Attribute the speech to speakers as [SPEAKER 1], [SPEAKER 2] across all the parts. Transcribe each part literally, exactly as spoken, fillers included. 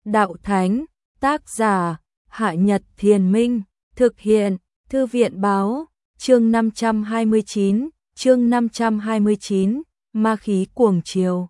[SPEAKER 1] đạo thánh, tác giả, Hạ Nhật Thiền Minh, thực hiện, Thư viện Báo, chương năm trăm hai mươi chín, chương năm trăm hai mươi chín, ma khí cuồng chiều.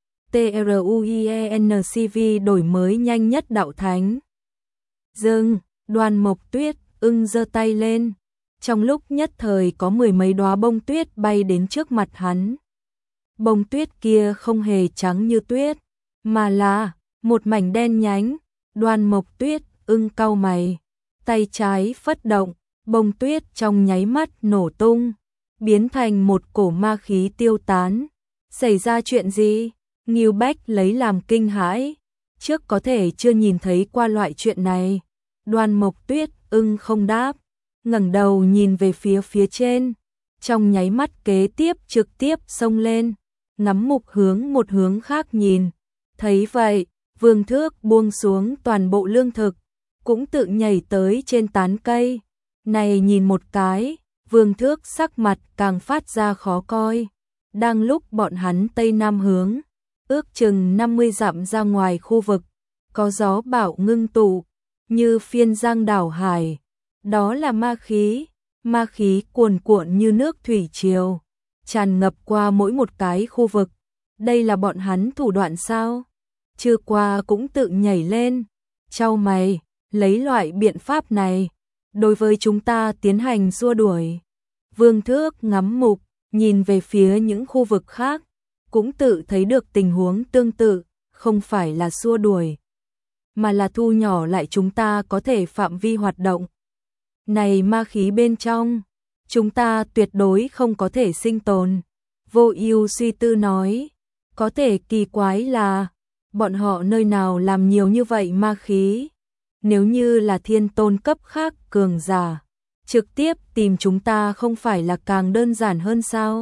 [SPEAKER 1] TRUIENCV đổi mới nhanh nhất đạo thánh. Dừng, Đoàn Mộc Tuyết, ưng giơ tay lên. Trong lúc nhất thời có mười mấy đóa bông tuyết bay đến trước mặt hắn. Bông tuyết kia không hề trắng như tuyết, mà là một mảnh đen nhánh. Đoàn Mộc Tuyết, ưng cau mày, tay trái phất động, bông tuyết trong nháy mắt nổ tung, biến thành một cổ ma khí tiêu tán. Xảy ra chuyện gì? Ngưu Bách lấy làm kinh hãi, trước có thể chưa nhìn thấy qua loại chuyện này. Đoàn Mộc Tuyết, ưng không đáp, ngẩng đầu nhìn về phía phía trên, trong nháy mắt kế tiếp trực tiếp xông lên, ngắm mục hướng một hướng khác nhìn. Thấy vậy, Vương Thước buông xuống toàn bộ lương thực, cũng tự nhảy tới trên tán cây. Này nhìn một cái, Vương Thước sắc mặt càng phát ra khó coi. Đang lúc bọn hắn tây nam hướng, ước chừng năm mươi dặm ra ngoài khu vực, có gió bão ngưng tụ, như phiên giang đảo hải. Đó là ma khí, ma khí cuồn cuộn như nước thủy triều, tràn ngập qua mỗi một cái khu vực. Đây là bọn hắn thủ đoạn sao? Chưa qua cũng tự nhảy lên, chau mày, lấy loại biện pháp này, đối với chúng ta tiến hành xua đuổi. Vương Thước ngắm mục, nhìn về phía những khu vực khác, cũng tự thấy được tình huống tương tự, không phải là xua đuổi, mà là thu nhỏ lại chúng ta có thể phạm vi hoạt động. Này ma khí bên trong, chúng ta tuyệt đối không có thể sinh tồn. Vô Ưu suy tư nói, có thể kỳ quái là, bọn họ nơi nào làm nhiều như vậy ma khí? Nếu như là thiên tôn cấp khác cường giả, trực tiếp tìm chúng ta không phải là càng đơn giản hơn sao?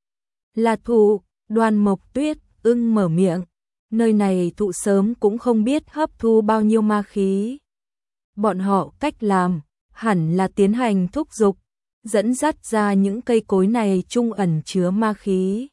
[SPEAKER 1] Là thụ, Đoàn Mộc Tuyết, ưng mở miệng, nơi này thụ sớm cũng không biết hấp thu bao nhiêu ma khí. Bọn họ cách làm, hẳn là tiến hành thúc giục, dẫn dắt ra những cây cối này trung ẩn chứa ma khí.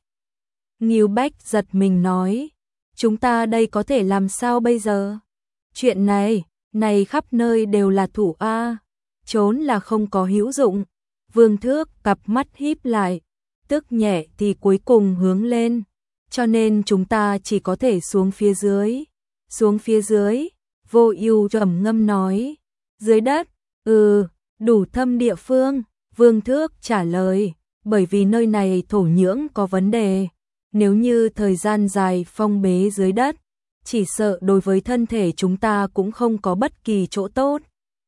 [SPEAKER 1] Ngưu Bách giật mình nói, chúng ta đây có thể làm sao bây giờ? Chuyện này, này khắp nơi đều là thủ A, trốn là không có hữu dụng. Vương Thước cặp mắt híp lại, tức nhẹ thì cuối cùng hướng lên, cho nên chúng ta chỉ có thể xuống phía dưới. Xuống phía dưới, Vô Ưu trầm ngâm nói, dưới đất, ừ, đủ thâm địa phương. Vương Thước trả lời, bởi vì nơi này thổ nhưỡng có vấn đề, nếu như thời gian dài phong bế dưới đất, chỉ sợ đối với thân thể chúng ta cũng không có bất kỳ chỗ tốt.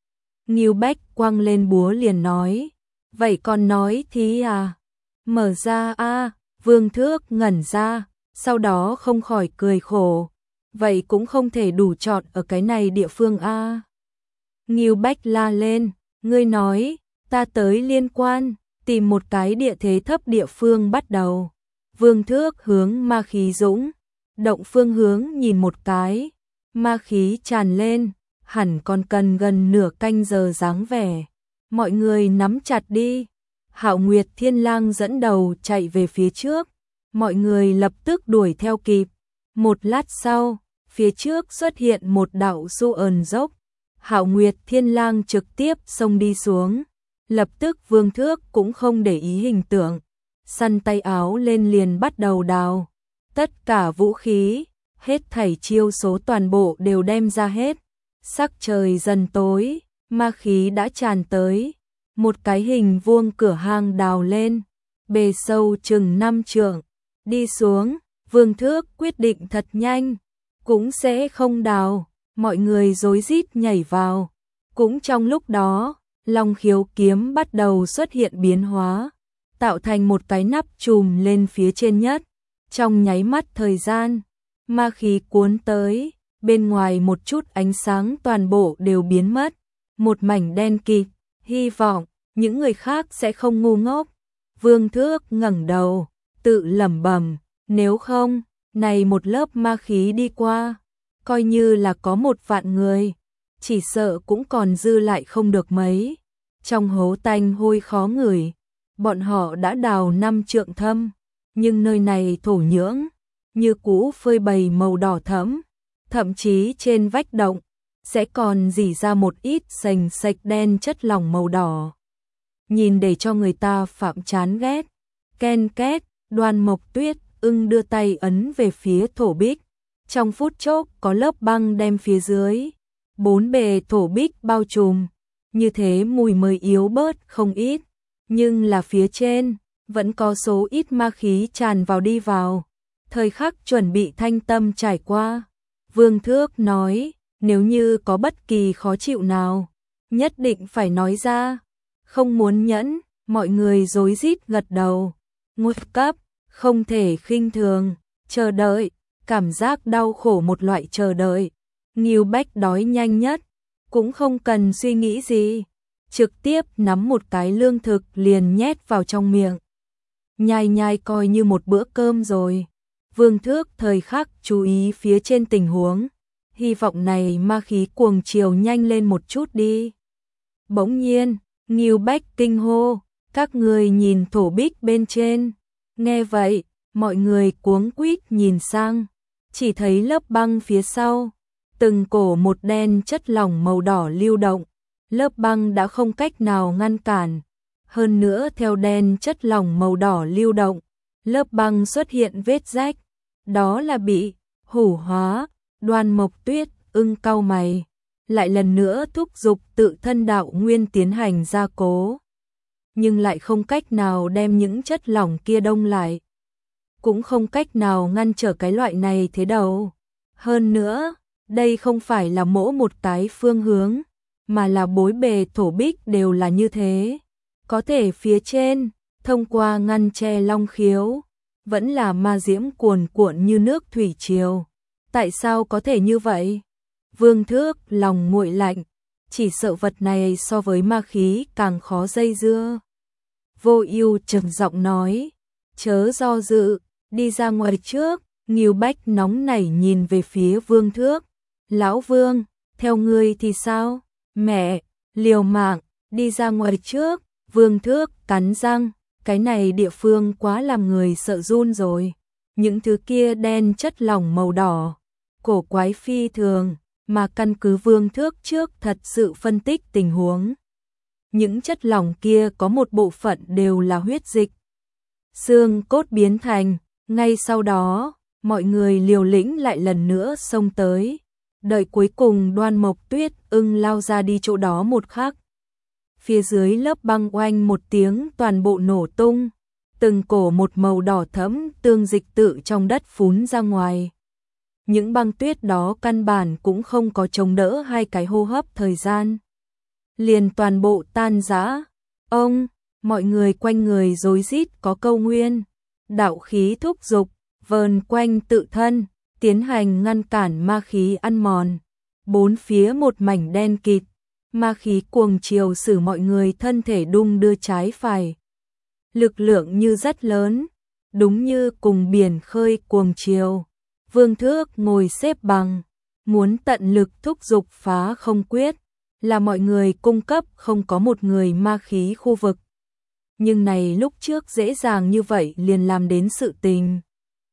[SPEAKER 1] Ngưu Bách quăng lên búa liền nói, vậy còn nói thì à? Mở ra a. À, Vương Thước ngẩn ra, sau đó không khỏi cười khổ, vậy cũng không thể đủ chọn ở cái này địa phương a. À. Ngưu Bách la lên, ngươi nói, ta tới liên quan, tìm một cái địa thế thấp địa phương bắt đầu. Vương Thước hướng ma khí dũng động phương hướng nhìn một cái, ma khí tràn lên, hẳn còn cần gần nửa canh giờ dáng vẻ. Mọi người nắm chặt đi. Hạo Nguyệt Thiên Lang dẫn đầu chạy về phía trước, mọi người lập tức đuổi theo kịp. Một lát sau, phía trước xuất hiện một đạo xu ờn dốc. Hạo Nguyệt Thiên Lang trực tiếp xông đi xuống, lập tức Vương Thước cũng không để ý hình tượng, săn tay áo lên liền bắt đầu đào. Tất cả vũ khí, hết thảy chiêu số toàn bộ đều đem ra hết. Sắc trời dần tối, ma khí đã tràn tới. Một cái hình vuông cửa hang đào lên, bề sâu chừng năm trượng. Đi xuống, Vương Thước quyết định thật nhanh, cũng sẽ không đào. Mọi người rối rít nhảy vào. Cũng trong lúc đó, Long Khiếu kiếm bắt đầu xuất hiện biến hóa, tạo thành một cái nắp trùm lên phía trên nhất. Trong nháy mắt thời gian, ma khí cuốn tới, bên ngoài một chút ánh sáng toàn bộ đều biến mất, một mảnh đen kịt. Hy vọng những người khác sẽ không ngu ngốc. Vương Thước ngẩng đầu, tự lẩm bẩm, nếu không, này một lớp ma khí đi qua, coi như là có một vạn người, chỉ sợ cũng còn dư lại không được mấy. Trong hố tanh hôi khó ngửi, bọn họ đã đào năm trượng thâm, nhưng nơi này thổ nhưỡng như cũ phơi bày màu đỏ thẫm, thậm chí trên vách động sẽ còn rỉ ra một ít sành sạch đen chất lỏng màu đỏ. Nhìn để cho người ta phạm chán ghét. Ken két, Đoan Mộc Tuyết Ưng đưa tay ấn về phía thổ bích. Trong phút chốc có lớp băng đem phía dưới bốn bề thổ bích bao trùm, như thế mùi mới yếu bớt không ít, nhưng là phía trên vẫn có số ít ma khí tràn vào đi vào. Thời khắc chuẩn bị thanh tâm trải qua, Vương Thước nói, nếu như có bất kỳ khó chịu nào, nhất định phải nói ra, không muốn nhẫn. Mọi người rối rít gật đầu. Ngột cấp, không thể khinh thường, chờ đợi, cảm giác đau khổ một loại chờ đợi. Ngưu Bách đói nhanh nhất, cũng không cần suy nghĩ gì, trực tiếp nắm một cái lương thực liền nhét vào trong miệng. Nhai nhai coi như một bữa cơm rồi. Vương Thước thời khắc chú ý phía trên tình huống, hy vọng này ma khí cuồng chiều nhanh lên một chút đi. Bỗng nhiên, Ngưu Bách kinh hô, các người nhìn thổ bích bên trên. Nghe vậy, mọi người cuống quýt nhìn sang, chỉ thấy lớp băng phía sau, từng cổ một đen chất lỏng màu đỏ lưu động, lớp băng đã không cách nào ngăn cản. Hơn nữa theo đen chất lỏng màu đỏ lưu động, lớp băng xuất hiện vết rách, đó là bị hủ hóa. Đoan Mộc Tuyết Ưng cau mày, lại lần nữa thúc giục tự thân đạo nguyên tiến hành gia cố, nhưng lại không cách nào đem những chất lỏng kia đông lại, cũng không cách nào ngăn trở cái loại này thế đâu. Hơn nữa, đây không phải là mỗi một cái phương hướng, mà là bốn bề thổ bích đều là như thế. Có thể phía trên, thông qua ngăn che long khiếu, vẫn là ma diễm cuồn cuộn như nước thủy triều. Tại sao có thể như vậy? Vương Thước lòng nguội lạnh, chỉ sợ vật này so với ma khí càng khó dây dưa. Vô Ưu trầm giọng nói, chớ do dự, đi ra ngoài trước. Ngưu Bách nóng nảy nhìn về phía Vương Thước. Lão Vương, theo ngươi thì sao? Mẹ, liều mạng, đi ra ngoài trước. Vương Thước cắn răng, cái này địa phương quá làm người sợ run rồi. Những thứ kia đen chất lỏng màu đỏ, cổ quái phi thường, mà căn cứ Vương Thước trước thật sự phân tích tình huống. Những chất lỏng kia có một bộ phận đều là huyết dịch, xương cốt biến thành. Ngay sau đó, mọi người liều lĩnh lại lần nữa xông tới. Đợi cuối cùng Đoan Mộc Tuyết Ưng lao ra đi chỗ đó một khắc, phía dưới lớp băng oanh một tiếng toàn bộ nổ tung, từng cổ một màu đỏ thẫm tương dịch tự trong đất phún ra ngoài. Những băng tuyết đó căn bản cũng không có chống đỡ hai cái hô hấp thời gian, liền toàn bộ tan rã. Ông, mọi người quanh người rối rít có câu nguyên, đạo khí thúc dục, vờn quanh tự thân, tiến hành ngăn cản ma khí ăn mòn. Bốn phía một mảnh đen kịt, ma khí cuồng chiều xử mọi người thân thể đung đưa trái phải. Lực lượng như rất lớn, đúng như cùng biển khơi cuồng chiều. Vương Thước ngồi xếp bằng, muốn tận lực thúc dục phá không quyết, là mọi người cung cấp không có một người ma khí khu vực. Nhưng này lúc trước dễ dàng như vậy liền làm đến sự tình.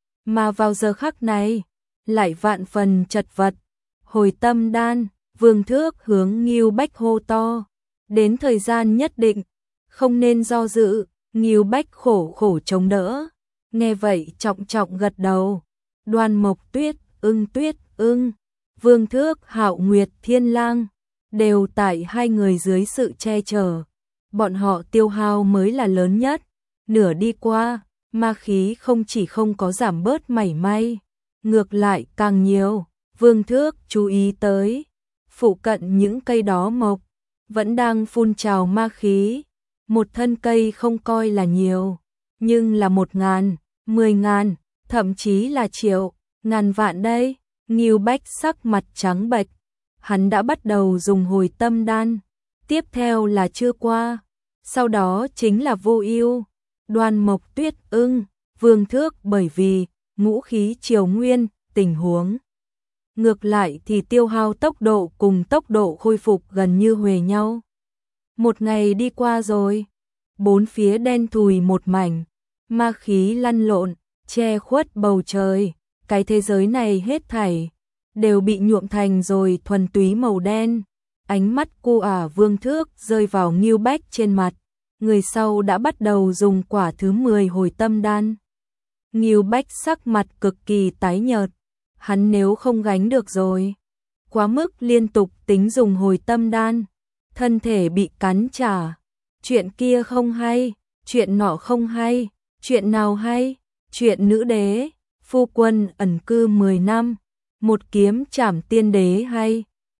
[SPEAKER 1] Mà vào giờ khắc này, lại vạn phần chật vật. Hồi tâm đan, Vương Thước hướng Ngưu Bách hô to. Đến thời gian nhất định, không nên do dự. Ngưu Bách khổ khổ chống đỡ. Nghe vậy trọng trọng gật đầu. Đoan Mộc Tuyết Ưng Tuyết Ưng, Vương Thước Hạo Nguyệt Thiên Lang, đều tại hai người dưới sự che chở. Bọn họ tiêu hao mới là lớn nhất. Nửa đi qua, ma khí không chỉ không có giảm bớt mảy may, ngược lại càng nhiều. Vương Thước chú ý tới, phụ cận những cây đó mộc, vẫn đang phun trào ma khí. Một thân cây không coi là nhiều, nhưng là một ngàn, mười ngàn, thậm chí là triệu, ngàn vạn đây. Ngưu Bách sắc mặt trắng bệch, hắn đã bắt đầu dùng hồi tâm đan. Tiếp theo là chưa qua, sau đó chính là Vô Ưu, Đoan Mộc Tuyết Ưng, Vương Thước bởi vì ngũ khí triều nguyên, tình huống ngược lại thì tiêu hao tốc độ cùng tốc độ khôi phục gần như huề nhau. Một ngày đi qua rồi, bốn phía đen thùi một mảnh, ma khí lăn lộn, che khuất bầu trời, cái thế giới này hết thảy đều bị nhuộm thành rồi thuần túy màu đen. Ánh mắt cô ả Vương Thước rơi vào Ngưu Bách trên mặt, người sau đã bắt đầu dùng quả thứ mười hồi tâm đan. Ngưu Bách sắc mặt cực kỳ tái nhợt, hắn nếu không gánh được rồi, quá mức liên tục tính dùng hồi tâm đan, thân thể bị cắn trả. Chuyện kia không hay, chuyện nọ không hay, chuyện nào hay? Chuyện nữ đế, phu quân ẩn cư mười năm, một kiếm trảm tiên đế hay?